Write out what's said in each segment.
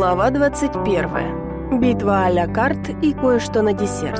Глава 21. Битва а-ля карт и кое-что на десерт.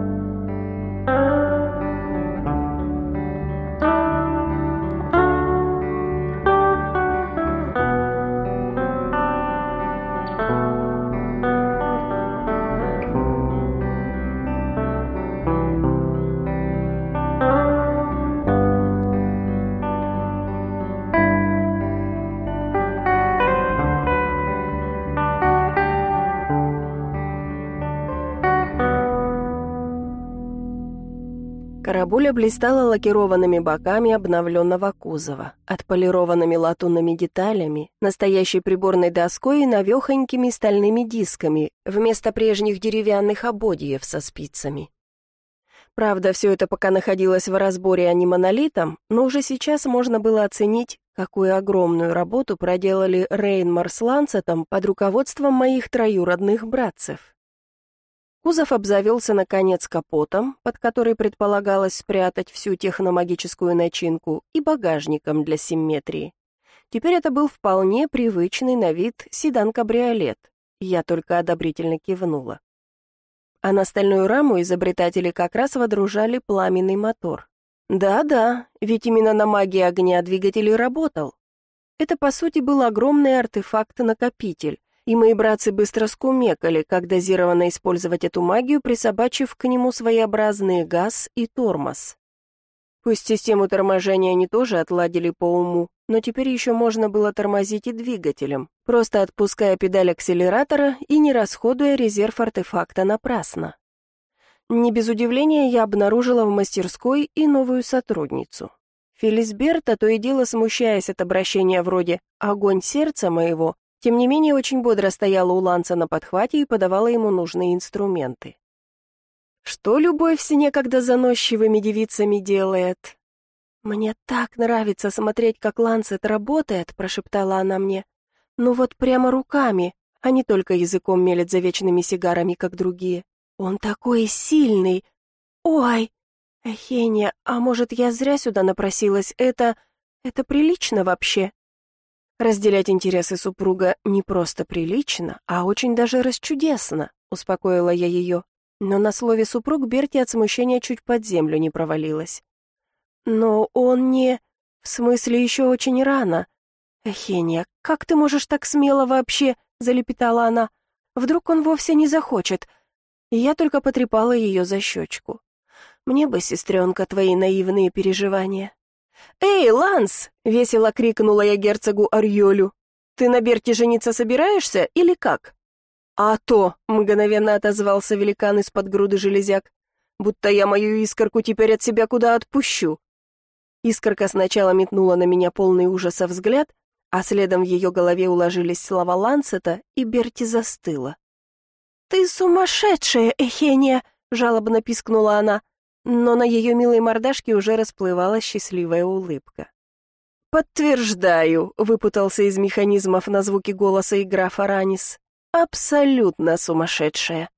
Карабуля блистала лакированными боками обновленного кузова, отполированными латунными деталями, настоящей приборной доской и навехонькими стальными дисками вместо прежних деревянных ободьев со спицами. Правда, все это пока находилось в разборе, а не монолитом, но уже сейчас можно было оценить, какую огромную работу проделали Рейнмар с Ланцетом под руководством моих троюродных братцев. Кузов обзавелся, наконец, капотом, под который предполагалось спрятать всю техномагическую начинку, и багажником для симметрии. Теперь это был вполне привычный на вид седан-кабриолет. Я только одобрительно кивнула. А на стальную раму изобретатели как раз водружали пламенный мотор. Да-да, ведь именно на магии огня двигатель и работал. Это, по сути, был огромный артефакт-накопитель, и мои братцы быстро скумекали, как дозированно использовать эту магию, присобачив к нему своеобразный газ и тормоз. Пусть систему торможения они тоже отладили по уму, но теперь еще можно было тормозить и двигателем, просто отпуская педаль акселератора и не расходуя резерв артефакта напрасно. Не без удивления я обнаружила в мастерской и новую сотрудницу. Фелисберта, то и дело смущаясь от обращения вроде «огонь сердца моего», тем не менее, очень бодро стояла у Ланца на подхвате и подавала ему нужные инструменты. Что любовь с некогда заносчивыми девицами делает? «Мне так нравится смотреть, как Ланцет работает», — прошептала она мне. «Ну вот прямо руками, а не только языком мелет за вечными сигарами, как другие. Он такой сильный! Ой! Эхения, а может, я зря сюда напросилась? Это прилично вообще?» «Разделять интересы супруга не просто прилично, а очень даже расчудесно», — успокоила я ее. Но на слове «супруг» Берти от смущения чуть под землю не провалилась. «Но он не... В смысле, еще очень рано. Эхения, как ты можешь так смело вообще?» — залепетала она. «Вдруг он вовсе не захочет?» И я только потрепала ее за щечку. «Мне бы, сестренка, твои наивные переживания». «Эй, Ланс!» — весело крикнула я герцогу Арьолю. «Ты на Берти жениться собираешься или как?» «А то!» — мгновенно отозвался великан из-под груды железяк. «Будто я мою искорку теперь от себя куда отпущу». Искорка сначала метнула на меня полный ужаса взгляд, а следом в ее голове уложились слова Лансета, и Берти застыла. «Ты сумасшедшая, Эхения!» — жалобно пискнула она. Но на ее милой мордашке уже расплывалась счастливая улыбка. «Подтверждаю», — выпутался из механизмов на звуки голоса и граф Аранис. «Абсолютно сумасшедшая».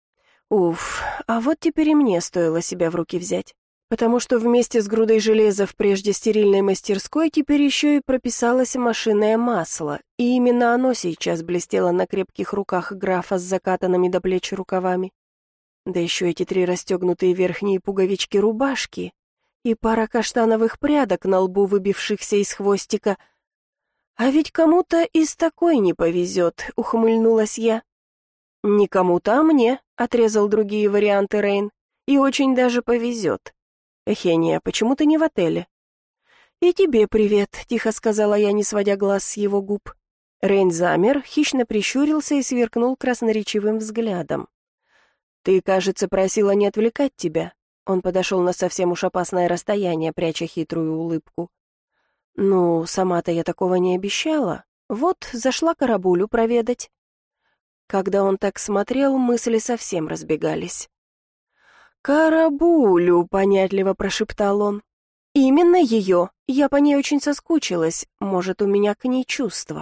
Уф, а вот теперь и мне стоило себя в руки взять, потому что вместе с грудой железа в прежде стерильной мастерской теперь еще и прописалось машинное масло, и именно оно сейчас блестело на крепких руках графа с закатанными до плеч рукавами. Да еще эти 3 расстегнутые верхние пуговички рубашки и пара каштановых прядок на лбу, выбившихся из хвостика. «А ведь кому-то из такой не повезет», — ухмыльнулась я. «Не кому-то, а мне», — отрезал другие варианты Рейн. «И очень даже повезет. Эхения, почему ты не в отеле?» «И тебе привет», — тихо сказала я, не сводя глаз с его губ. Рейн замер, хищно прищурился и сверкнул красноречивым взглядом. «Ты, кажется, просила не отвлекать тебя». Он подошел на совсем уж опасное расстояние, пряча хитрую улыбку. «Ну, сама-то я такого не обещала. Вот, зашла Карабулю проведать». Когда он так смотрел, мысли совсем разбегались. «Карабулю», — понятливо прошептал он. «Именно ее. Я по ней очень соскучилась. Может, у меня к ней чувства».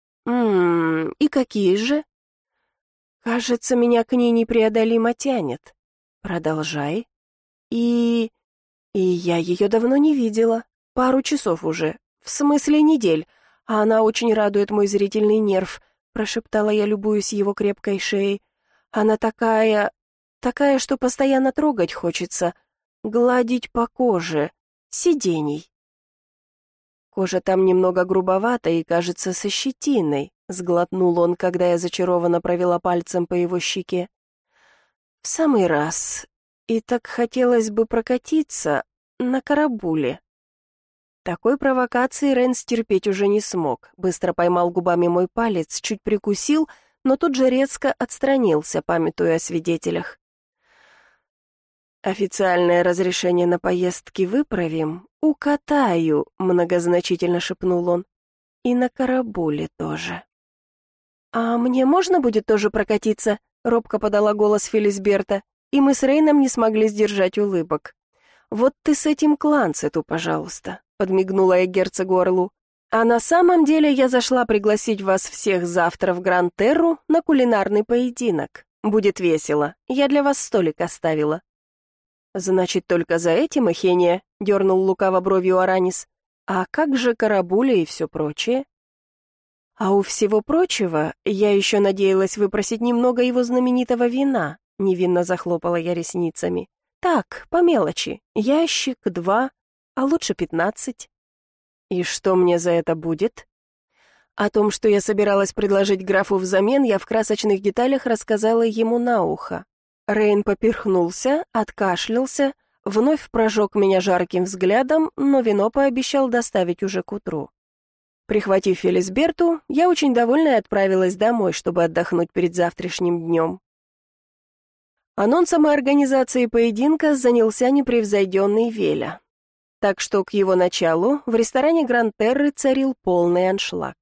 И какие же?» «Кажется, меня к ней непреодолимо тянет. Продолжай». И я ее давно не видела. Пару часов уже. В смысле недель. А она очень радует мой зрительный нерв. прошептала я, любуясь его крепкой шеей. «Она такая, что постоянно трогать хочется, гладить по коже, сидений». «Кожа там немного грубовата и, кажется, со щетиной», — сглотнул он, когда я зачарованно провела пальцем по его щеке. «В самый раз. И так хотелось бы прокатиться на карабуле». Такой провокации Рен стерпеть уже не смог. Быстро поймал губами мой палец, чуть прикусил, но тут же резко отстранился, памятуя о свидетелях. «Официальное разрешение на поездки выправим. Укатаю», — многозначительно шепнул он. «И на карабуле тоже». «А мне можно будет тоже прокатиться?» — робко подала голос Фелисберта, и мы с Рейном не смогли сдержать улыбок. «Вот ты с этим к Ланцету, пожалуйста», — подмигнула я герцогу Орлу. «А на самом деле я зашла пригласить вас всех завтра в Гран-Терру на кулинарный поединок. Будет весело. Я для вас столик оставила». «Значит, только за этим, Эхения?» — дернул лукаво бровью Аранис. «А как же карабуля и все прочее?» «А у всего прочего я еще надеялась выпросить немного его знаменитого вина», — невинно захлопала я ресницами. «Так, по мелочи. Ящик, 2, а лучше 15. «И что мне за это будет?» О том, что я собиралась предложить графу взамен, я в красочных деталях рассказала ему на ухо. Рейн поперхнулся, откашлялся, вновь прожег меня жарким взглядом, но вино пообещал доставить уже к утру. Прихватив Фелисберту, я очень довольная отправилась домой, чтобы отдохнуть перед завтрашним днем. Анонсом и организацией поединка занялся непревзойденный Веля. Так что к его началу в ресторане Гран-Терры царил полный аншлаг.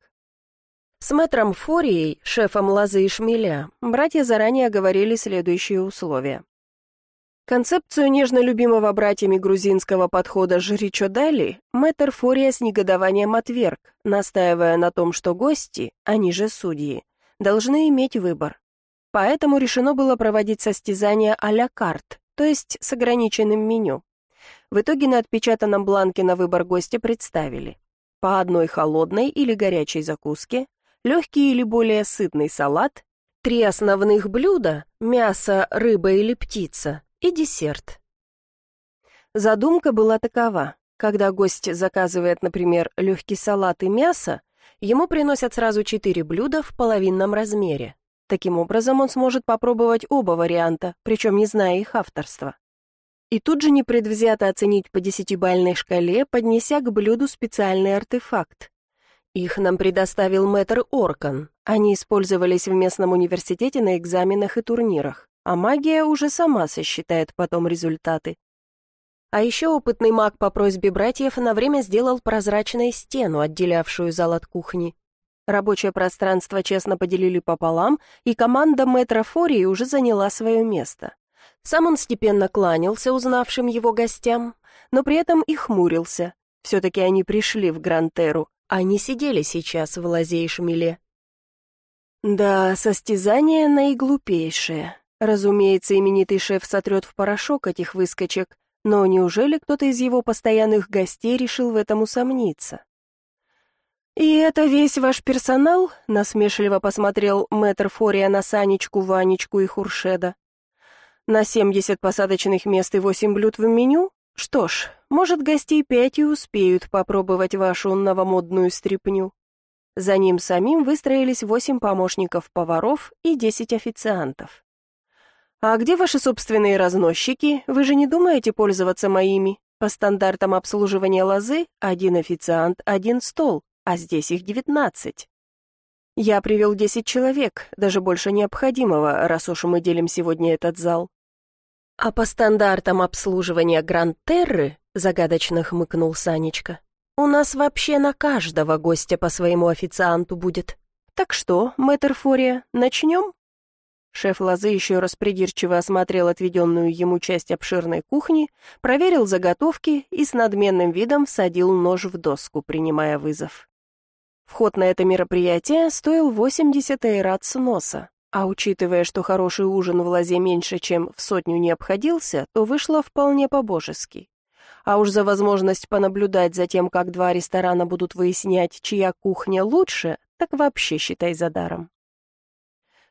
С мэтром Форией, шефом Лозы и Шмеля, братья заранее оговорили следующие условия. Концепцию нежно любимого братьями грузинского подхода «Жричо Дали» мэтр Фория с негодованием отверг, настаивая на том, что гости, они же судьи, должны иметь выбор. Поэтому решено было проводить состязания а-ля карт, то есть с ограниченным меню. В итоге на отпечатанном бланке на выбор гостя представили по одной холодной или горячей закуске, легкий или более сытный салат, 3 основных блюда – мясо, рыба или птица, и десерт. Задумка была такова. Когда гость заказывает, например, легкий салат и мясо, ему приносят сразу 4 блюда в половинном размере. Таким образом, он сможет попробовать оба варианта, причем не зная их авторства. И тут же непредвзято оценить по 10-бальной шкале, поднеся к блюду специальный артефакт. Их нам предоставил мэтр Оркан. Они использовались в местном университете на экзаменах и турнирах, а магия уже сама сосчитает потом результаты. А еще опытный маг по просьбе братьев на время сделал прозрачную стену, отделявшую зал от кухни. Рабочее пространство честно поделили пополам, и команда мэтра Фории уже заняла свое место. Сам он степенно кланялся узнавшим его гостям, но при этом и хмурился. Все-таки они пришли в Гран-Терру, а не сидели сейчас в Лозе и Шмеле. Да, состязание наиглупейшее. Разумеется, именитый шеф сотрет в порошок этих выскочек, но неужели кто-то из его постоянных гостей решил в этом усомниться? «И это весь ваш персонал?» — насмешливо посмотрел мэтр Фория на Санечку, Ванечку и Хуршеда. «На 70 посадочных мест и 8 блюд в меню? Что ж, может, гостей 5 и успеют попробовать вашу новомодную стряпню». За ним самим выстроились 8 помощников-поваров и 10 официантов. «А где ваши собственные разносчики? Вы же не думаете пользоваться моими? По стандартам обслуживания Лозы 1 официант, 1 стол, а здесь их 19. Я привел 10 человек, даже больше необходимого, раз уж мы делим сегодня этот зал». «А по стандартам обслуживания Гран-Терры», — загадочно хмыкнул Санечка, «у нас вообще на каждого гостя по своему официанту будет. Так что, мэтр Фория, начнем?» Шеф Лозы еще раз придирчиво осмотрел отведенную ему часть обширной кухни, проверил заготовки и с надменным видом всадил нож в доску, принимая вызов. Вход на это мероприятие стоил 80 эйрат с носа, а учитывая, что хороший ужин в Лозе меньше, чем в 100 не обходился, то вышло вполне по-божески. А уж за возможность понаблюдать за тем, как 2 ресторана будут выяснять, чья кухня лучше, так вообще считай за даром.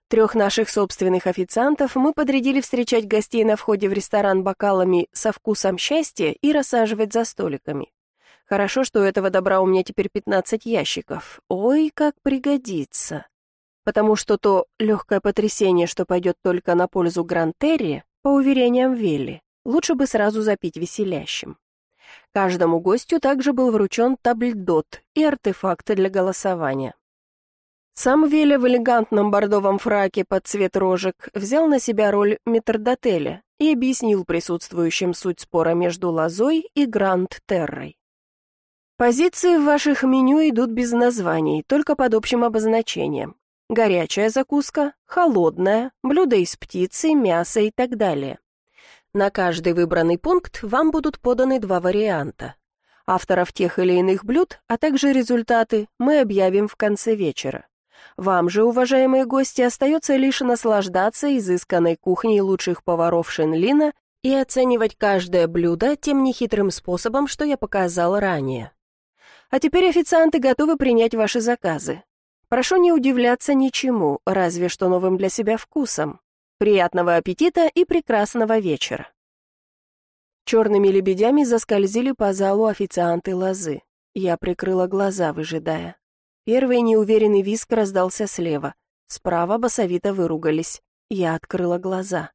3 наших собственных официантов мы подрядили встречать гостей на входе в ресторан бокалами со вкусом счастья и рассаживать за столиками. Хорошо, что у этого добра у меня теперь 15 ящиков. Ой, как пригодится. Потому что то легкое потрясение, что пойдет только на пользу Гран-Терри, по уверениям Велли, лучше бы сразу запить веселящим. Каждому гостю также был вручен табльдот и артефакты для голосования. Сам Веля в элегантном бордовом фраке под цвет рожек взял на себя роль метрдотеля и объяснил присутствующим суть спора между Лозой и Гранд-Террой. Позиции в ваших меню идут без названий, только под общим обозначением. Горячая закуска, холодная, блюда из птицы, мяса и так далее. На каждый выбранный пункт вам будут поданы 2 варианта. Авторов тех или иных блюд, а также результаты мы объявим в конце вечера. Вам же, уважаемые гости, остается лишь наслаждаться изысканной кухней лучших поваров Шенлина и оценивать каждое блюдо тем нехитрым способом, что я показал ранее. А теперь официанты готовы принять ваши заказы. Прошу не удивляться ничему, разве что новым для себя вкусом. Приятного аппетита и прекрасного вечера. Черными лебедями заскользили по залу официанты Лозы. Я прикрыла глаза, выжидая. Первый неуверенный визг раздался слева. Справа басовито выругались. Я открыла глаза.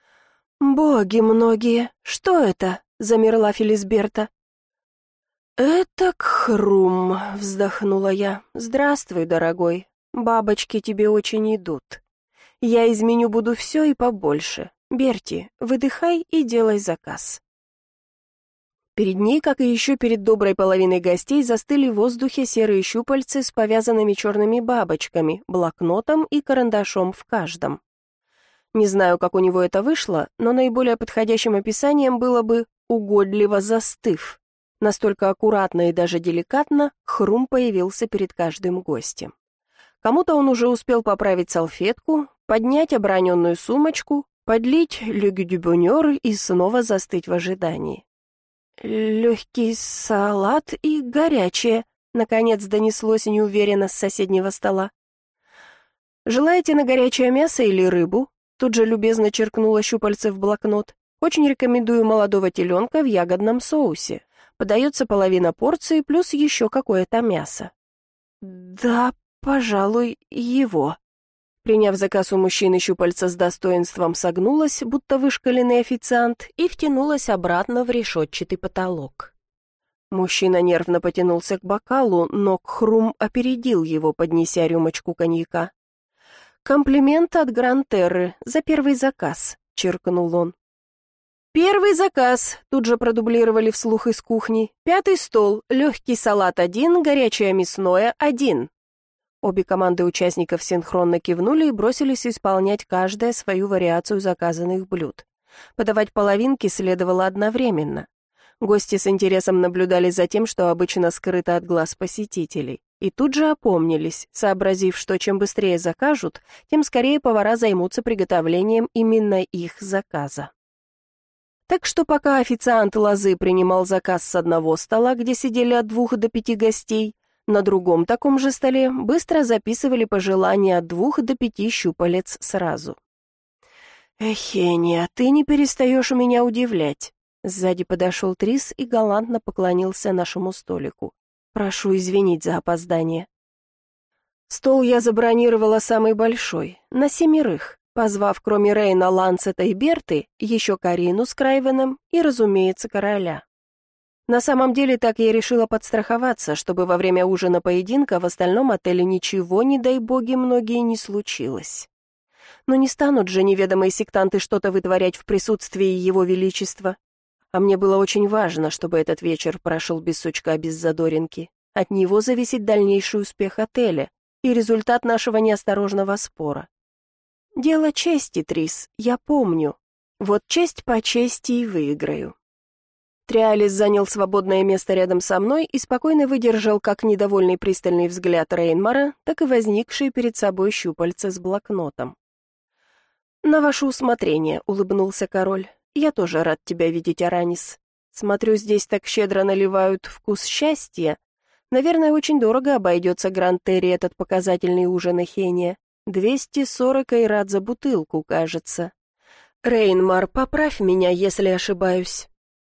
«Боги многие! Что это?» — замерла Фелисберта. «Это Кхрум», — вздохнула я. «Здравствуй, дорогой. Бабочки тебе очень идут. Я из меню буду все и побольше. Берти, выдыхай и делай заказ». Перед ней, как и еще перед доброй половиной гостей, застыли в воздухе серые щупальцы с повязанными черными бабочками, блокнотом и карандашом в каждом. Не знаю, как у него это вышло, но наиболее подходящим описанием было бы «угодливо застыв». Настолько аккуратно и даже деликатно Хрум появился перед каждым гостем. Кому-то он уже успел поправить салфетку, поднять оброненную сумочку, подлить люгю-дю-бонёр и снова застыть в ожидании. «Легкий салат и горячее», — наконец донеслось неуверенно с соседнего стола. «Желаете на горячее мясо или рыбу?» Тут же любезно черкнула щупальце в блокнот. «Очень рекомендую молодого теленка в ягодном соусе. Подается половина порции плюс еще какое-то мясо». «Да, пожалуй, его». Приняв заказ у мужчины, щупальца с достоинством согнулась, будто вышкаленный официант, и втянулась обратно в решетчатый потолок. Мужчина нервно потянулся к бокалу, но Кхрум опередил его, поднеся рюмочку коньяка. «Комплимент от Гран-Терры за первый заказ», — черкнул он. «Первый заказ», — тут же продублировали вслух из кухни. «5-й стол, легкий салат 1, горячее мясное 1». Обе команды участников синхронно кивнули и бросились исполнять каждая свою вариацию заказанных блюд. Подавать половинки следовало одновременно. Гости с интересом наблюдали за тем, что обычно скрыто от глаз посетителей, и тут же опомнились, сообразив, что чем быстрее закажут, тем скорее повара займутся приготовлением именно их заказа. Так что пока официант Лозы принимал заказ с одного стола, где сидели от 2 до 5 гостей, на другом таком же столе быстро записывали пожелания от 2 до 5 щупалец сразу. «Эхения, ты не перестаешь меня удивлять». Сзади подошел Трис и галантно поклонился нашему столику. «Прошу извинить за опоздание». Стол я забронировала самый большой, на 7, позвав кроме Рейна, Лансета и Берты еще Карину с Крайвеном и, разумеется, короля. На самом деле так я решила подстраховаться, чтобы во время ужина поединка в остальном отеле ничего, не дай боги, многие не случилось. Но не станут же неведомые сектанты что-то вытворять в присутствии его величества. А мне было очень важно, чтобы этот вечер прошел без сучка, без задоринки. От него зависит дальнейший успех отеля и результат нашего неосторожного спора. Дело чести, Трис, я помню. Вот честь по чести и выиграю. Триалис занял свободное место рядом со мной и спокойно выдержал как недовольный пристальный взгляд Рейнмара, так и возникшие перед собой щупальца с блокнотом. «На ваше усмотрение», — улыбнулся король. «Я тоже рад тебя видеть, Аранис. Смотрю, здесь так щедро наливают вкус счастья. Наверное, очень дорого обойдется Гран-Терри этот показательный ужин Эхения. 240 айрат за бутылку, кажется. Рейнмар, поправь меня, если ошибаюсь.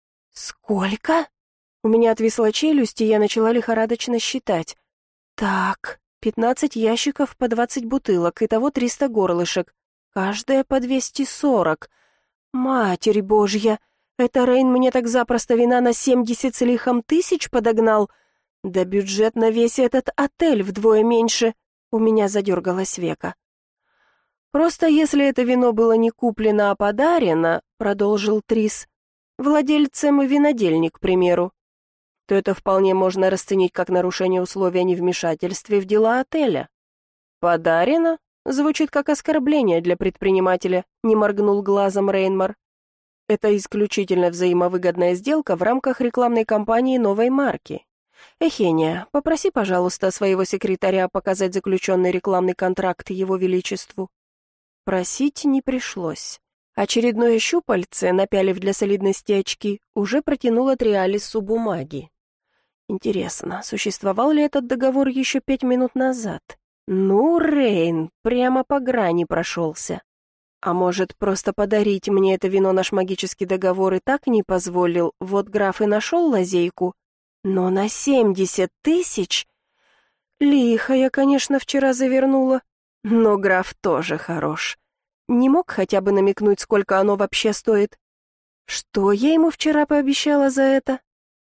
Сколько? У меня отвисла челюсть, и я начала лихорадочно считать. Так, 15 ящиков по 20 бутылок, итого 300 горлышек. Каждая по 240. Матерь Божья, это Рейн мне так запросто вина на 70 с лихом тысяч подогнал? Да бюджет на весь этот отель вдвое меньше. У меня задергалось веко. «Просто если это вино было не куплено, а подарено», — продолжил Трис, «владельцем винодельни, к примеру, то это вполне можно расценить как нарушение условий о невмешательстве в дела отеля». «Подарено?» — звучит как оскорбление для предпринимателя, — не моргнул глазом Рейнмар. «Это исключительно взаимовыгодная сделка в рамках рекламной кампании новой марки. Эхения, попроси, пожалуйста, своего секретаря показать заключенный рекламный контракт Его Величеству». Просить не пришлось. Очередное щупальце, напялив для солидности очки, уже протянуло Триалису бумаги. Интересно, существовал ли этот договор еще 5 минут назад? Ну, Рейн, прямо по грани прошелся. А может, просто подарить мне это вино наш магический договор и так не позволил, вот граф и нашел лазейку? Но на 70 тысяч? Лихо я, конечно, вчера завернула, но граф тоже хорош. Не мог хотя бы намекнуть, сколько оно вообще стоит? Что я ему вчера пообещала за это?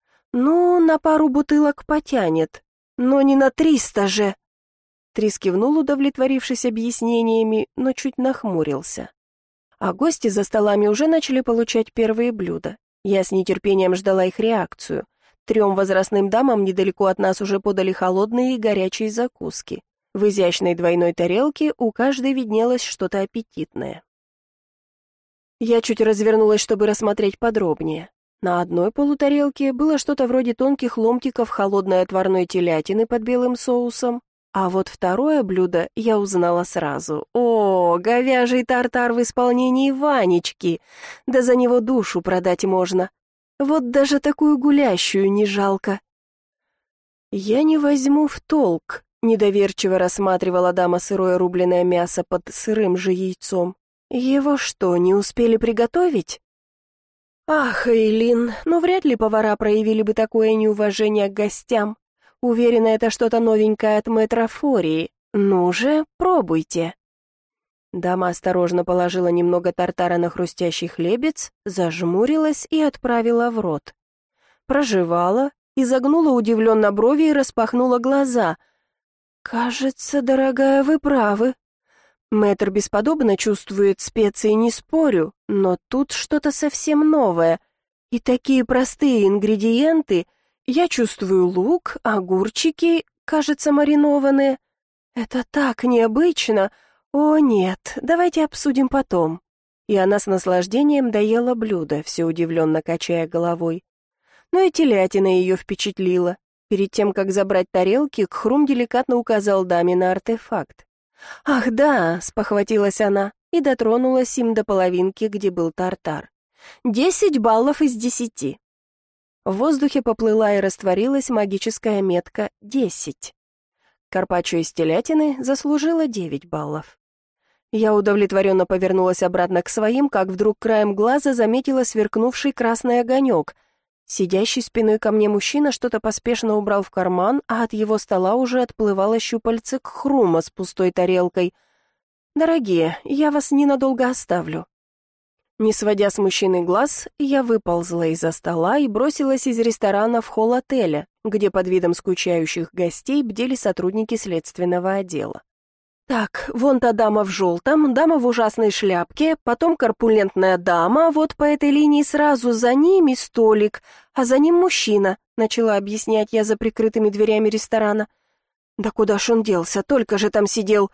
Ну, на пару бутылок потянет, но не на 300 же. Трис кивнул, удовлетворившись объяснениями, но чуть нахмурился. А гости за столами уже начали получать первые блюда. Я с нетерпением ждала их реакцию. 3 возрастным дамам недалеко от нас уже подали холодные и горячие закуски. В изящной двойной тарелке у каждой виднелось что-то аппетитное. Я чуть развернулась, чтобы рассмотреть подробнее. На одной полутарелке было что-то вроде тонких ломтиков холодной отварной телятины под белым соусом, а вот второе блюдо я узнала сразу. О, говяжий тартар в исполнении Ванечки! Да за него душу продать можно. Вот даже такую гулящую не жалко. «Я не возьму в толк», — недоверчиво рассматривала дама сырое рубленое мясо под сырым же яйцом. «Его что, не успели приготовить?» «Ах, Эйлин, ну вряд ли повара проявили бы такое неуважение к гостям. Уверена, это что-то новенькое от мэтра Фории. Ну же, пробуйте». Дама осторожно положила немного тартара на хрустящий хлебец, зажмурилась и отправила в рот. Прожевала, изогнула удивленно брови и распахнула глаза. «Кажется, дорогая, вы правы. Мэтр бесподобно чувствует специи, не спорю, но тут что-то совсем новое. И такие простые ингредиенты. Я чувствую лук, огурчики, кажется, маринованные. Это так необычно. О, нет, давайте обсудим потом». И она с наслаждением доела блюдо, все удивленно качая головой. Но и телятина ее впечатлила. Перед тем, как забрать тарелки, Кхрум деликатно указал даме на артефакт. «Ах, да», — спохватилась она и дотронулась им до половинки, где был тартар. 10 баллов из 10. В воздухе поплыла и растворилась магическая метка 10. Карпаччо из телятины заслужила 9 баллов. Я удовлетворенно повернулась обратно к своим, как вдруг краем глаза заметила сверкнувший красный огонек. Сидящий спиной ко мне мужчина что-то поспешно убрал в карман, а от его стола уже отплывало щупальце Кхрума с пустой тарелкой. «Дорогие, я вас ненадолго оставлю». Не сводя с мужчины глаз, я выползла из-за стола и бросилась из ресторана в холл отеля, где под видом скучающих гостей бдели сотрудники следственного отдела. Так, вон та дама в желтом, дама в ужасной шляпке, потом корпулентная дама, вот по этой линии сразу за ними столик, а за ним мужчина, начала объяснять я за прикрытыми дверями ресторана. Да куда ж он делся, только же там сидел.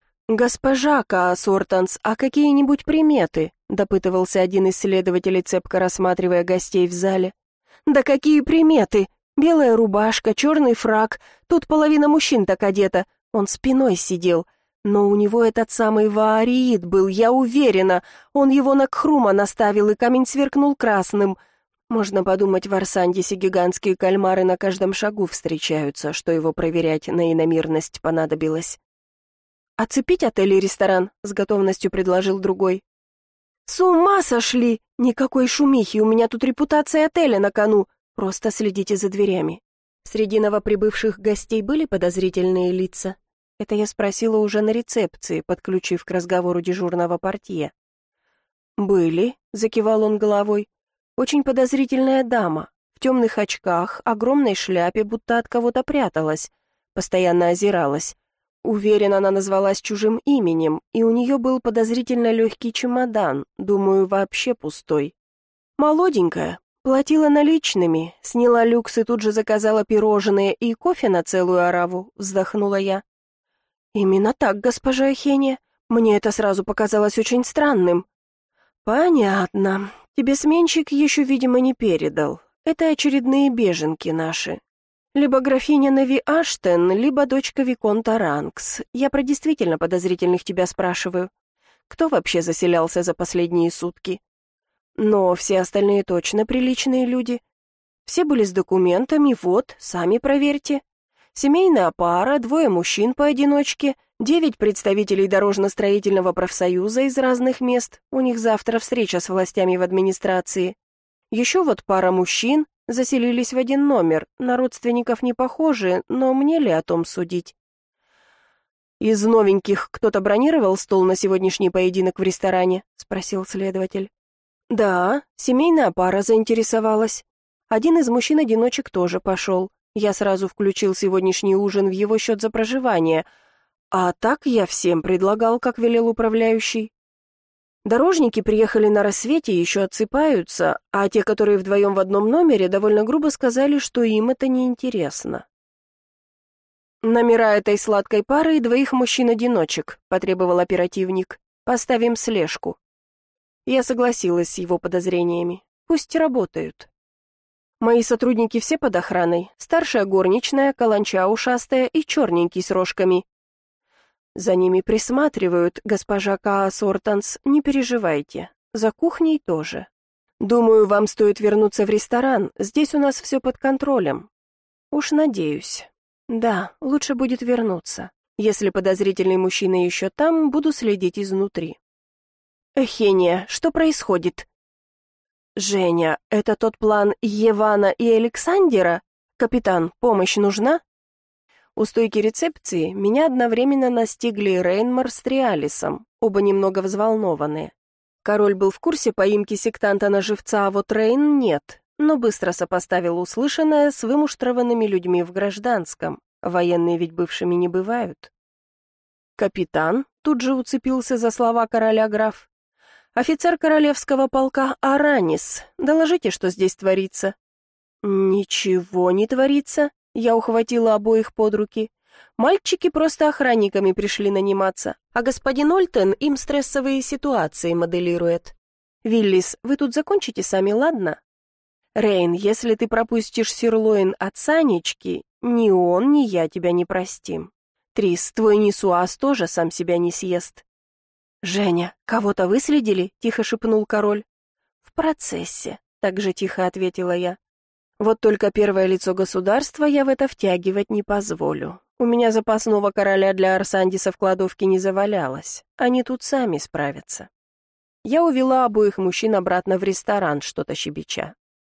«Госпожа Каасортанс, а какие-нибудь приметы?» — допытывался один из следователей, цепко рассматривая гостей в зале. «Да какие приметы? Белая рубашка, черный фрак, тут половина мужчин так одета, он спиной сидел». Но у него этот самый ваариид был, я уверена. Он его на Кхрума наставил, и камень сверкнул красным. Можно подумать, в Арсандисе гигантские кальмары на каждом шагу встречаются, что его проверять на иномирность понадобилось. «Оцепить отель и ресторан», — с готовностью предложил другой. «С ума сошли! Никакой шумихи, у меня тут репутация отеля на кону. Просто следите за дверями». Среди новоприбывших гостей были подозрительные лица. Это я спросила уже на рецепции, подключив к разговору дежурного портье. «Были», — закивал он головой. «Очень подозрительная дама, в темных очках, огромной шляпе, будто от кого-то пряталась, постоянно озиралась. Уверен, она назвалась чужим именем, и у нее был подозрительно легкий чемодан, думаю, вообще пустой. Молоденькая, платила наличными, сняла люкс и тут же заказала пирожные и кофе на целую ораву», — вздохнула я. «Именно так, госпожа Эхения. Мне это сразу показалось очень странным». «Понятно. Тебе сменщик еще, видимо, не передал. Это очередные беженки наши. Либо графиня Неви Аштен, либо дочка Виконта Ранкс. Я про действительно подозрительных тебя спрашиваю. Кто вообще заселялся за последние сутки? Но все остальные точно приличные люди. Все были с документами, вот, сами проверьте. Семейная пара, 2 мужчин поодиночке, 9 представителей дорожно-строительного профсоюза из разных мест, у них завтра встреча с властями в администрации. Еще вот пара мужчин заселились в один номер, на родственников не похожи, но мне ли о том судить? «Из новеньких кто-то бронировал стол на сегодняшний поединок в ресторане?» — спросил следователь. «Да, семейная пара заинтересовалась. Один из мужчин-одиночек тоже пошел. Я сразу включил сегодняшний ужин в его счет за проживание, а так я всем предлагал, как велел управляющий. Дорожники приехали на рассвете и еще отсыпаются, а те, которые вдвоем в одном номере, довольно грубо сказали, что им это неинтересно». «Номера этой сладкой пары и 2 мужчин-одиночек», — потребовал оперативник. «Поставим слежку». Я согласилась с его подозрениями. Пусть работают. Мои сотрудники все под охраной. Старшая горничная, каланча ушастая и черненький с рожками. За ними присматривают, госпожа Каас Ортанс, не переживайте. За кухней тоже. Думаю, вам стоит вернуться в ресторан, здесь у нас все под контролем. Уж надеюсь. Да, лучше будет вернуться. Если подозрительный мужчина еще там, буду следить изнутри. Эхения, что происходит? «Женя, это тот план Евана и Александера? Капитан, помощь нужна?» У стойки рецепции меня одновременно настигли Рейнмар с Триалисом, оба немного взволнованные. Король был в курсе поимки сектанта на живца, а вот Рейн нет, но быстро сопоставил услышанное с вымуштрованными людьми в гражданском. Военные ведь бывшими не бывают. «Капитан?» — тут же уцепился за слова короля граф. «Офицер королевского полка Аранис, доложите, что здесь творится». «Ничего не творится», — я ухватила обоих под руки. «Мальчики просто охранниками пришли наниматься, а господин Ольтен им стрессовые ситуации моделирует. Виллис, вы тут закончите сами, ладно? Рейн, если ты пропустишь сирлоин от Санечки, ни он, ни я тебя не простим. Трис, твой Нисуаз тоже сам себя не съест». «Женя, кого-то выследили?» — тихо шепнул король. «В процессе», — так же тихо ответила я. «Вот только первое лицо государства я в это втягивать не позволю. У меня запасного короля для Арсандиса в кладовке не завалялось. Они тут сами справятся». Я увела обоих мужчин обратно в ресторан, что-то щебеча.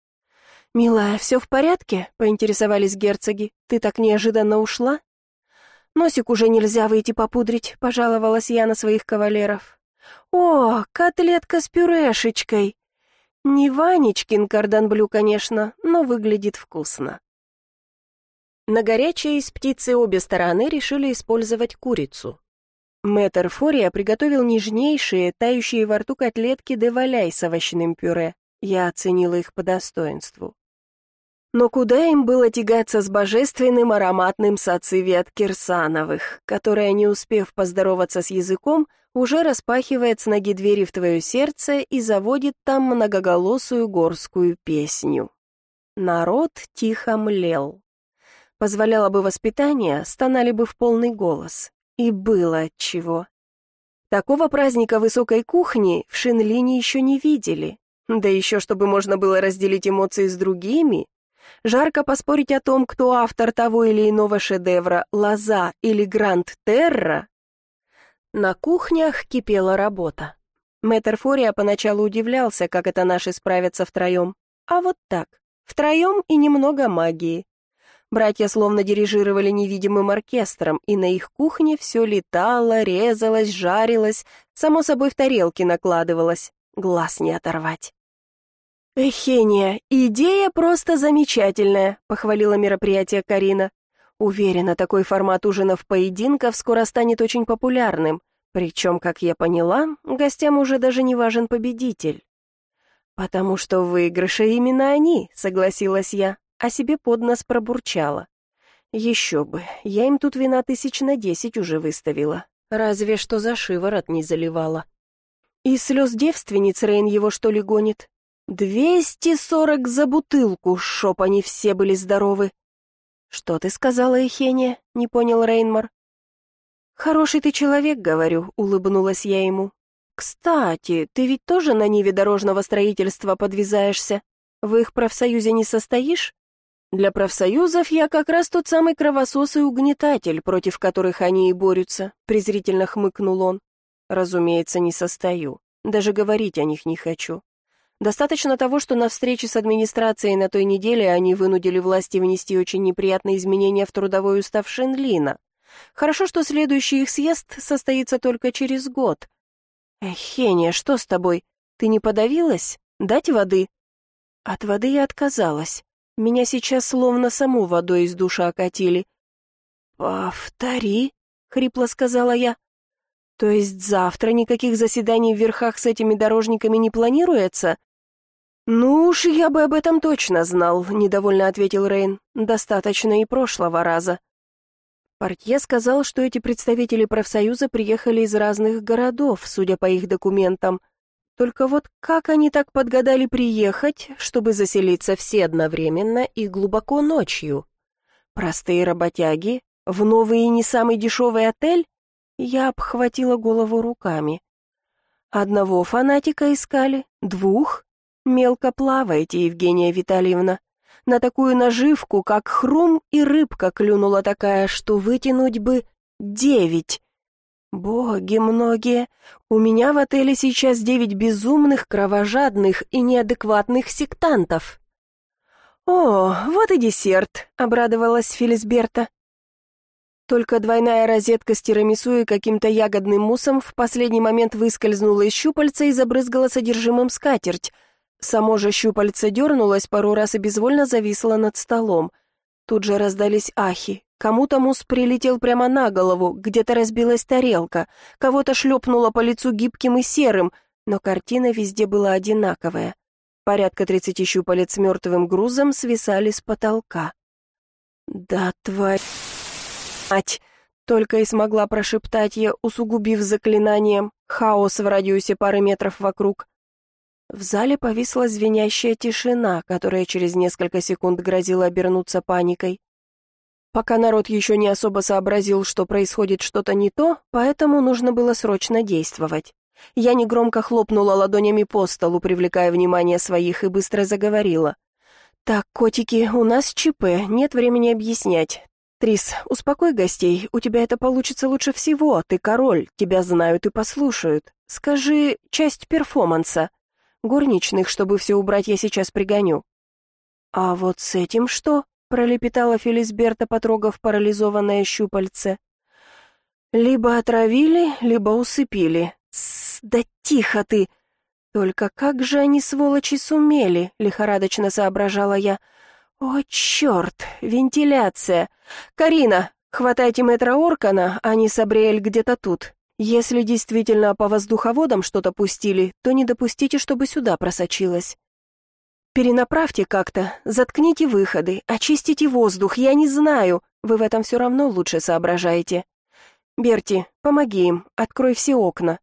«Милая, все в порядке?» — поинтересовались герцоги. «Ты так неожиданно ушла?» «Носик уже нельзя выйти попудрить», — пожаловалась я на своих кавалеров. «О, котлетка с пюрешечкой!» Не Ванечкин кордон-блю, конечно, но выглядит вкусно. На горячее из птицы обе стороны решили использовать курицу. Мэтр Фория приготовил нежнейшие, тающие во рту котлетки де валяй с овощным пюре. Я оценила их по достоинству. Но куда им было тягаться с божественным ароматным сациви от Кирсановых, которая, не успев поздороваться с языком, уже распахивает с ноги двери в твое сердце и заводит там многоголосую горскую песню. Народ тихо млел. Позволяло бы воспитание, стонали бы в полный голос. И было отчего. Такого праздника высокой кухни в Шинлине еще не видели. Да еще чтобы можно было разделить эмоции с другими. Жарко поспорить о том, кто автор того или иного шедевра, Лоза или Гранд Терра. На кухнях кипела работа. Мэтр Фория поначалу удивлялся, как это наши справятся втроем. А вот так, втроем и немного магии. Братья словно дирижировали невидимым оркестром, и на их кухне все летало, резалось, жарилось, само собой в тарелки накладывалось. Глаз не оторвать. «Эхения, идея просто замечательная», — похвалила мероприятие Карина. «Уверена, такой формат ужинов-поединков скоро станет очень популярным. Причем, как я поняла, гостям уже даже не важен победитель». «Потому что в выигрыше именно они», — согласилась я, а себе под нос пробурчала. «Еще бы, я им тут вина 1010 уже выставила, разве что за шиворот не заливала». «И слез девственниц Рейн его что ли гонит? 240 за бутылку, чтоб они все были здоровы». «Что ты сказала, Эхения?» — не понял Рейнмар. «Хороший ты человек, говорю», — улыбнулась я ему. «Кстати, ты ведь тоже на ниве дорожного строительства подвязаешься? В их профсоюзе не состоишь?» «Для профсоюзов я как раз тот самый кровосос и угнетатель, против которых они и борются», — презрительно хмыкнул он. «Разумеется, не состою. Даже говорить о них не хочу. Достаточно того, что на встрече с администрацией на той неделе они вынудили власти внести очень неприятные изменения в трудовой устав Шенлина. Хорошо, что следующий их съезд состоится только через год. Хеня, что с тобой? Ты не подавилась? Дать воды?» От воды я отказалась. Меня сейчас словно саму водой из душа окатили. «Повтори», — хрипло сказала я. «То есть завтра никаких заседаний в верхах с этими дорожниками не планируется?» «Ну уж я бы об этом точно знал», — недовольно ответил Рейн. «Достаточно и прошлого раза». Портье сказал, что эти представители профсоюза приехали из разных городов, судя по их документам. Только вот как они так подгадали приехать, чтобы заселиться все одновременно и глубоко ночью? Простые работяги? В новый и не самый дешевый отель? Я обхватила голову руками. Одного фанатика искали, двух? Мелко плаваете, Евгения Витальевна. На такую наживку, как хрум и рыбка клюнула такая, что вытянуть бы 9. Боги многие, у меня в отеле сейчас 9 безумных, кровожадных и неадекватных сектантов. «О, вот и десерт», — обрадовалась Фелисберта. Только двойная розетка с тирамису и каким-то ягодным муссом в последний момент выскользнула из щупальца и забрызгала содержимым скатерть. Само же щупальце дернулось пару раз и безвольно зависло над столом. Тут же раздались ахи. Кому-то мусс прилетел прямо на голову, где-то разбилась тарелка, кого-то шлепнуло по лицу гибким и серым, но картина везде была одинаковая. Порядка 30 щупалец мертвым грузом свисали с потолка. «Да тварь!» «Мать!» — только и смогла прошептать я, усугубив заклинанием хаос в радиусе пары метров вокруг. В зале повисла звенящая тишина, которая через несколько секунд грозила обернуться паникой. Пока народ еще не особо сообразил, что происходит что-то не то, поэтому нужно было срочно действовать. Я негромко хлопнула ладонями по столу, привлекая внимание своих, и быстро заговорила. «Так, котики, у нас ЧП, нет времени объяснять. Трис, успокой гостей, у тебя это получится лучше всего, ты король, тебя знают и послушают. Скажи, часть перформанса. Горничных, чтобы все убрать, я сейчас пригоню». «А вот с этим что?» — пролепетала Фелисберта, потрогав парализованное щупальце. «Либо отравили, либо усыпили. Да тихо ты! Только как же они, сволочи, сумели?» — лихорадочно соображала я. «О, черт! Вентиляция! Карина, хватайте мэтра Оркана, а не Сабриэль где-то тут. Если действительно по воздуховодам что-то пустили, то не допустите, чтобы сюда просочилось. Перенаправьте как-то, заткните выходы, очистите воздух, я не знаю, вы в этом все равно лучше соображаете. Берти, помоги им, открой все окна».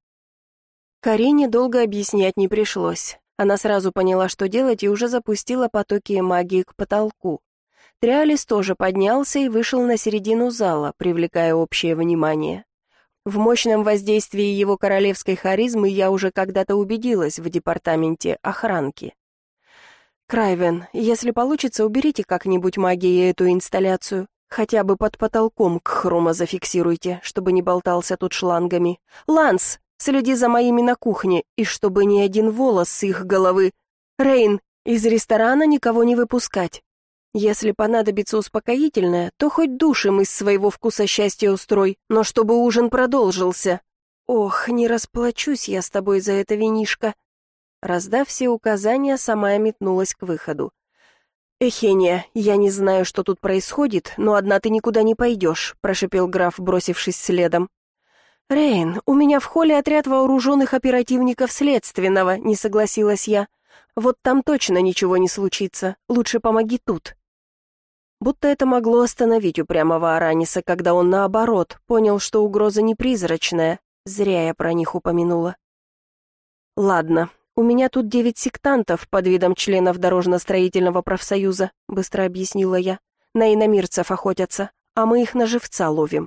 Карине долго объяснять не пришлось. Она сразу поняла, что делать, и уже запустила потоки магии к потолку. Триалис тоже поднялся и вышел на середину зала, привлекая общее внимание. В мощном воздействии его королевской харизмы я уже когда-то убедилась в департаменте охранки. «Крайвен, если получится, уберите как-нибудь магией эту инсталляцию. Хотя бы под потолком Кхрума зафиксируйте, чтобы не болтался тут шлангами. Ланс, следи за моими на кухне, и чтобы ни один волос с их головы. Рейн, из ресторана никого не выпускать. Если понадобится успокоительное, то хоть душем из своего вкуса счастья устрой, но чтобы ужин продолжился. Ох, не расплачусь я с тобой за это, винишко. Раздав все указания, сама метнулась к выходу. «Эхения, я не знаю, что тут происходит, но одна ты никуда не пойдешь», прошипел граф, бросившись следом. «Рейн, у меня в холле отряд вооруженных оперативников следственного», не согласилась я. «Вот там точно ничего не случится, лучше помоги тут». Будто это могло остановить упрямого Араниса, когда он, наоборот, понял, что угроза не призрачная. Зря я про них упомянула. «Ладно, у меня тут 9 сектантов под видом членов дорожно-строительного профсоюза», быстро объяснила я. «На иномирцев охотятся, а мы их на живца ловим».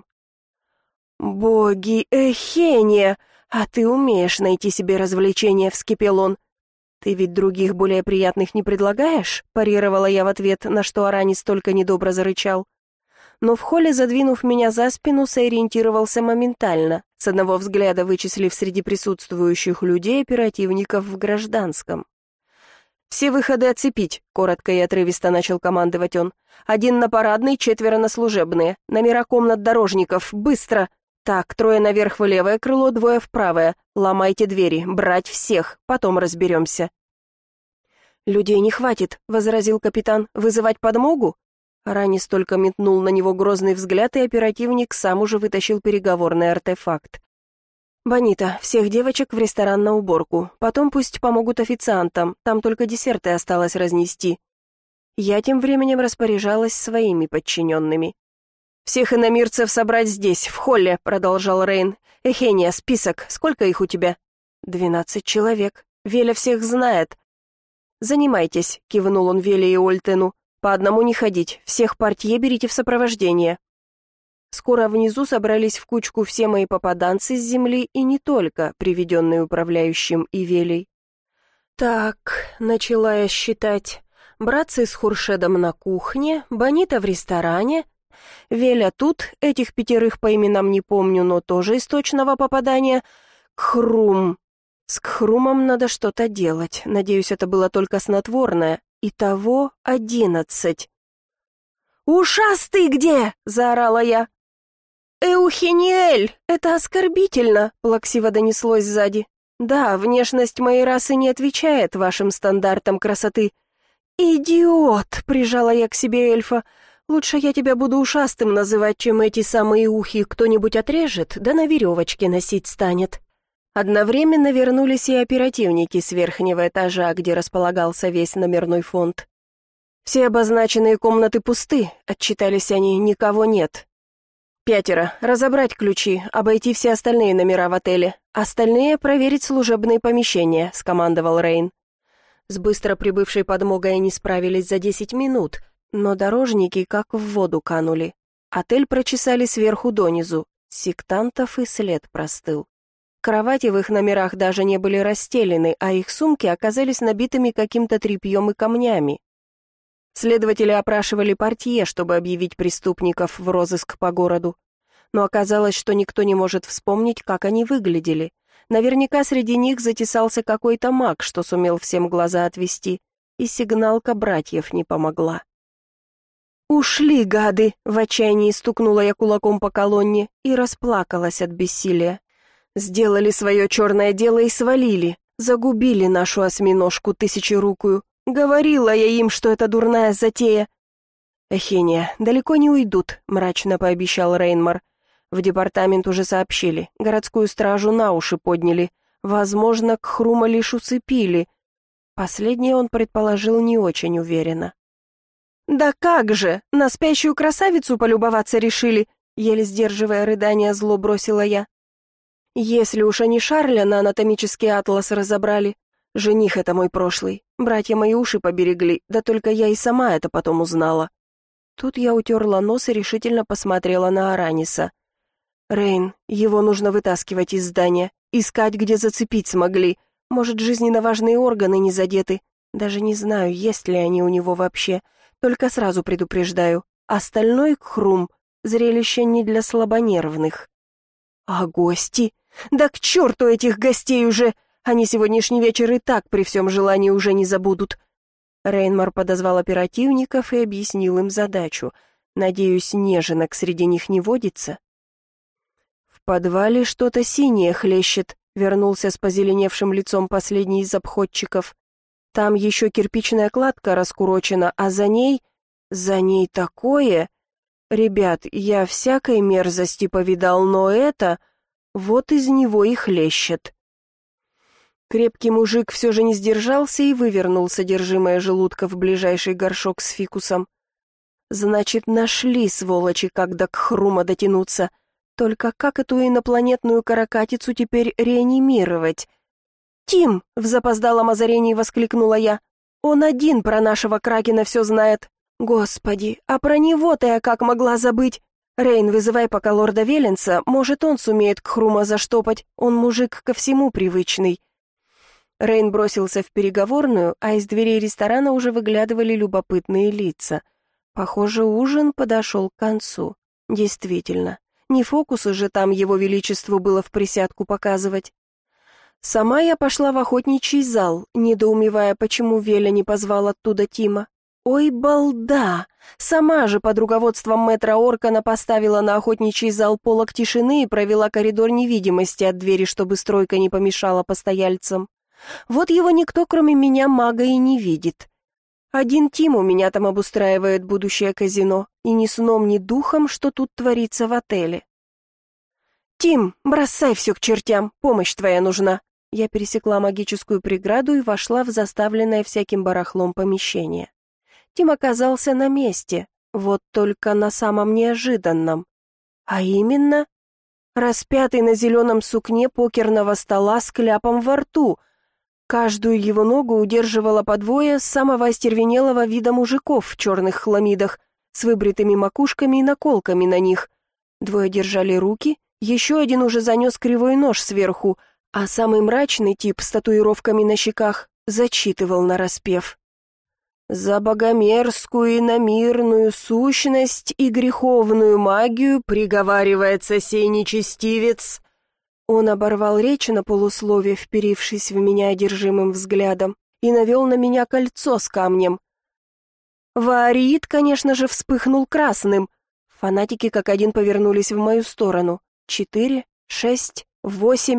«Боги, Эхения, а ты умеешь найти себе развлечения», — вскипел он. «Ты ведь других более приятных не предлагаешь?» — парировала я в ответ, на что Аранис только недобро зарычал. Но в холле, задвинув меня за спину, сориентировался моментально, с одного взгляда вычислив среди присутствующих людей оперативников в гражданском. «Все выходы оцепить», — коротко и отрывисто начал командовать он. «Один на парадный, 4 на служебные. Номера комнат дорожников. Быстро! Так, 3 наверх в левое крыло, 2 в правое. Ломайте двери, брать всех, потом разберемся». «Людей не хватит», — возразил капитан. «Вызывать подмогу?» Аранис только метнул на него грозный взгляд, и оперативник сам уже вытащил переговорный артефакт. «Бонита, всех девочек в ресторан на уборку. Потом пусть помогут официантам, там только десерты осталось разнести». Я тем временем распоряжалась своими подчиненными. «Всех иномирцев собрать здесь, в холле», — продолжал Рейн. «Эхения, список, сколько их у тебя?» 12 человек. Веля всех знает». «Занимайтесь», — кивнул он Веле и Ольтену. «По одному не ходить, всех портье берите в сопровождение». Скоро внизу собрались в кучку все мои попаданцы с земли и не только, приведенные управляющим и Велей. «Так», — начала я считать, братцы с Хуршедом на кухне, Бонита в ресторане, Веля тут, этих 5 по именам не помню, но тоже из точного попадания, Кхрум. С Кхрумом надо что-то делать, надеюсь, это было только снотворное. Итого 11. «Ушастый где?» — заорала я. «Эухениэль, это оскорбительно!» — плаксиво донеслось сзади. «Да, внешность моей расы не отвечает вашим стандартам красоты». «Идиот!» — прижала я к себе эльфа. «Лучше я тебя буду ушастым называть, чем эти самые ухи кто-нибудь отрежет, да на веревочке носить станет». Одновременно вернулись и оперативники с верхнего этажа, где располагался весь номерной фонд. «Все обозначенные комнаты пусты», — отчитались они, — «никого нет». 5. Разобрать ключи, обойти все остальные номера в отеле. Остальные проверить служебные помещения», — скомандовал Рейн. С быстро прибывшей подмогой они справились за 10 минут, но дорожники как в воду канули. Отель прочесали сверху донизу, сектантов и след простыл. Кровати в их номерах даже не были расстелены, а их сумки оказались набитыми каким-то тряпьем и камнями. Следователи опрашивали портье, чтобы объявить преступников в розыск по городу. Но оказалось, что никто не может вспомнить, как они выглядели. Наверняка среди них затесался какой-то маг, что сумел всем глаза отвести, и сигналка братьев не помогла. «Ушли, гады!» — в отчаянии стукнула я кулаком по колонне и расплакалась от бессилия. Сделали свое черное дело и свалили, загубили нашу осьминожку тысячерукую. Говорила я им, что это дурная затея. «Эхения, далеко не уйдут», — мрачно пообещал Рейнмар. В департамент уже сообщили, городскую стражу на уши подняли. Возможно, Кхрума лишь усыпили. Последнее он предположил не очень уверенно. «Да как же, на спящую красавицу полюбоваться решили?» Еле сдерживая рыдания, зло бросила я. «Если уж они Шарля на анатомический атлас разобрали, жених это мой прошлый, братья мои уши поберегли, да только я и сама это потом узнала». Тут я утерла нос и решительно посмотрела на Араниса. «Рейн, его нужно вытаскивать из здания, искать, где зацепить смогли. Может, жизненно важные органы не задеты. Даже не знаю, есть ли они у него вообще. Только сразу предупреждаю, Остальной кхрум — зрелище не для слабонервных. А гости? Да к черту этих гостей уже! Они сегодняшний вечер и так при всем желании уже не забудут. Рейнмар подозвал оперативников и объяснил им задачу. Надеюсь, неженок среди них не водится. В подвале что-то синее хлещет, вернулся с позеленевшим лицом последний из обходчиков. Там еще кирпичная кладка раскурочена, а за ней такое... Ребят, я всякой мерзости повидал, но это... Вот из него и хлещет. Крепкий мужик все же не сдержался и вывернул содержимое желудка в ближайший горшок с фикусом. Значит, нашли, сволочи, как до кхрума дотянуться. Только как эту инопланетную каракатицу теперь реанимировать? «Тим!» — в запоздалом озарении воскликнула я. «Он один про нашего Кракена все знает. Господи, а про него-то я как могла забыть? Рейн, вызывай пока лорда Веленса, может, он сумеет кхрума заштопать, он мужик ко всему привычный». Рейн бросился в переговорную, а из дверей ресторана уже выглядывали любопытные лица. Похоже, ужин подошел к концу. Действительно, не фокусы же там его величеству было в присядку показывать. Сама я пошла в охотничий зал, недоумевая, почему Веля не позвал оттуда Тима. Ой, балда! Сама же под руководством мэтра Оркана поставила на охотничий зал полог тишины и провела коридор невидимости от двери, чтобы стройка не помешала постояльцам. Вот его никто, кроме меня, мага, и не видит. Один Тим у меня там обустраивает будущее казино, и ни сном, ни духом, что тут творится в отеле. «Тим, бросай все к чертям, помощь твоя нужна». Я пересекла магическую преграду и вошла в заставленное всяким барахлом помещение. Тим оказался на месте, вот только на самом неожиданном. А именно, распятый на зеленом сукне покерного стола с кляпом во рту. Каждую его ногу удерживало по двое самого остервенелого вида мужиков в черных хламидах, с выбритыми макушками и наколками на них. Двое держали руки, еще один уже занес кривой нож сверху, а самый мрачный тип с татуировками на щеках зачитывал нараспев. «За богомерзкую и намирную сущность и греховную магию приговаривается сей нечестивец». Он оборвал речь на полуслове, вперившись в меня одержимым взглядом, и навел на меня кольцо с камнем. Ваорит, конечно же, вспыхнул красным. Фанатики как один повернулись в мою сторону. 4, 6, 8.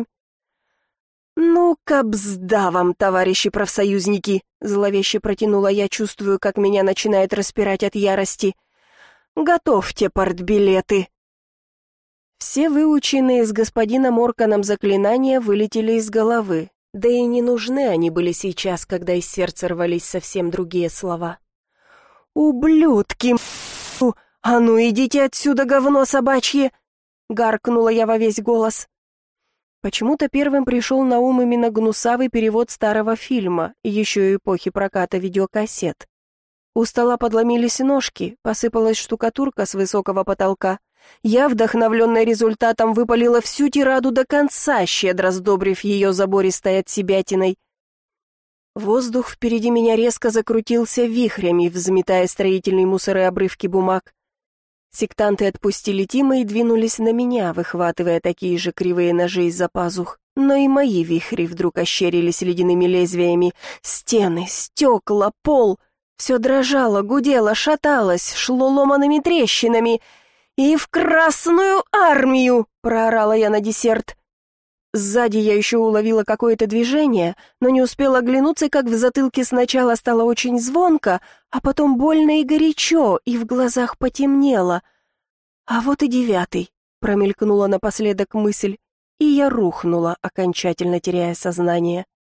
«Ну-ка, бзда вам, товарищи профсоюзники!» Зловеще протянула я, чувствую, как меня начинает распирать от ярости. «Готовьте партбилеты!» Все выученные с господином Орканом заклинания вылетели из головы, да и не нужны они были сейчас, когда из сердца рвались совсем другие слова. «Ублюдки, а ну идите отсюда, говно собачье!» Гаркнула я во весь голос. Почему-то первым пришел на ум именно гнусавый перевод старого фильма, еще и эпохи проката видеокассет. У стола подломились ножки, посыпалась штукатурка с высокого потолка. Я, вдохновленная результатом, выпалила всю тираду до конца, щедро сдобрив ее забористой отсебятиной. Воздух впереди меня резко закрутился вихрями, взметая строительный мусор и обрывки бумаг. Сектанты отпустили Тима и двинулись на меня, выхватывая такие же кривые ножи из-за пазух. Но и мои вихри вдруг ощерились ледяными лезвиями. Стены, стекла, пол — все дрожало, гудело, шаталось, шло ломаными трещинами. «И в Красную Армию!» — проорала я на десерт. Сзади я еще уловила какое-то движение, но не успела оглянуться, как в затылке сначала стало очень звонко, а потом больно и горячо, и в глазах потемнело. «А вот и 9-й», — промелькнула напоследок мысль, и я рухнула, окончательно теряя сознание.